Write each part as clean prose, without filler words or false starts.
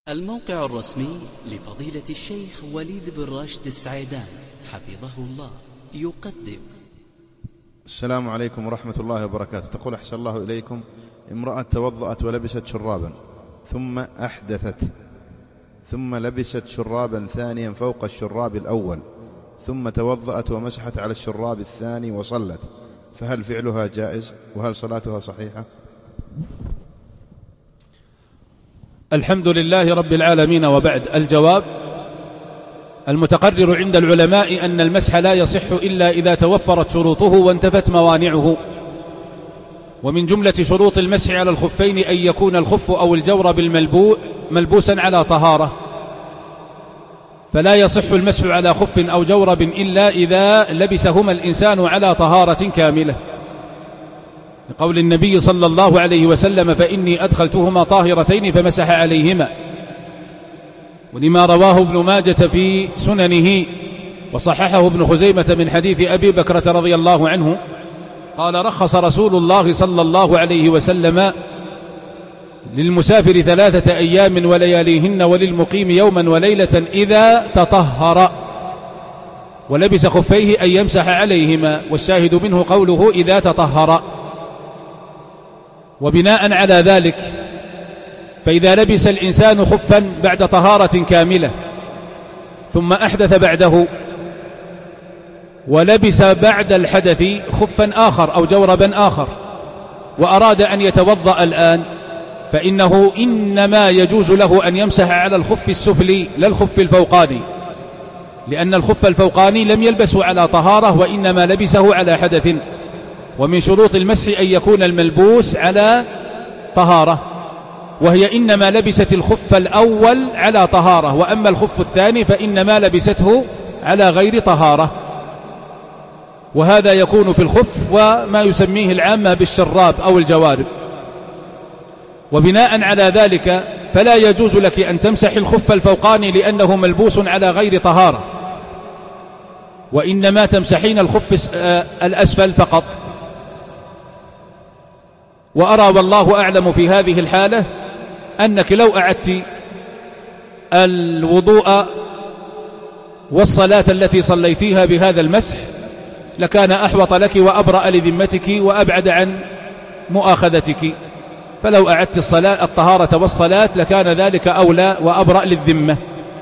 الموقع الرسمي لفضيلة الشيخ وليد بن راشد السعيدان حفظه الله يقدم. السلام عليكم ورحمة الله وبركاته. تقول أحسن الله إليكم: امرأة توضأت ولبست شرابا ثم أحدثت ثم لبست شرابا ثانيا فوق الشراب الأول ثم توضأت ومسحت على الشراب الثاني وصلت، فهل فعلها جائز وهل صلاتها صحيحة؟ الحمد لله رب العالمين، وبعد. الجواب: المتقرر عند العلماء أن المسح لا يصح إلا إذا توفرت شروطه وانتفت موانعه، ومن جملة شروط المسح على الخفين أن يكون الخف أو الجورب ملبوسا على طهارة، فلا يصح المسح على خف أو جورب إلا إذا لبسهما الإنسان على طهارة كاملة، لقول النبي صلى الله عليه وسلم: فإني أدخلتهما طاهرتين فمسح عليهما، ولما رواه ابن ماجة في سننه وصححه ابن خزيمة من حديث أبي بكرة رضي الله عنه قال: رخص رسول الله صلى الله عليه وسلم للمسافر 3 أيام ولياليهن وللمقيم يوما وليلة إذا تطهر ولبس خفيه أن يمسح عليهما، والشاهد منه قوله إذا تطهر. وبناء على ذلك فإذا لبس الإنسان خفا بعد طهارة كاملة ثم أحدث بعده ولبس بعد الحدث خفا آخر أو جوربا آخر وأراد أن يتوضأ الآن، فإنه إنما يجوز له أن يمسح على الخف السفلي لا الخف الفوقاني، لأن الخف الفوقاني لم يلبسه على طهارة وإنما لبسه على حدث، ومن شروط المسح أن يكون الملبوس على طهارة، وهي إنما لبست الخف الأول على طهارة، وأما الخف الثاني فإنما لبسته على غير طهارة، وهذا يكون في الخف وما يسميه العامة بالشراب أو الجوارب. وبناء على ذلك فلا يجوز لك أن تمسح الخف الفوقاني لأنه ملبوس على غير طهارة، وإنما تمسحين الخف الأسفل فقط. وأرى والله أعلم في هذه الحالة أنك لو أعدت الوضوء والصلاة التي صليتيها بهذا المسح لكان أحوط لك وأبرأ لذمتك وأبعد عن مؤاخذتك، فلو أعدت الطهارة والصلاة لكان ذلك أولى وأبرأ للذمة.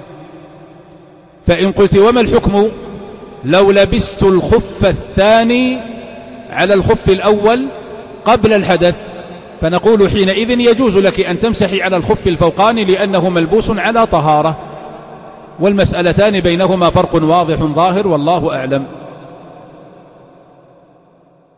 فإن قلت: وما الحكم لو لبست الخف الثاني على الخف الأول قبل الحدث؟ فنقول حينئذ يجوز لك أن تمسحي على الخف الفوقاني لأنه ملبوس على طهارة، والمسألتان بينهما فرق واضح ظاهر، والله أعلم.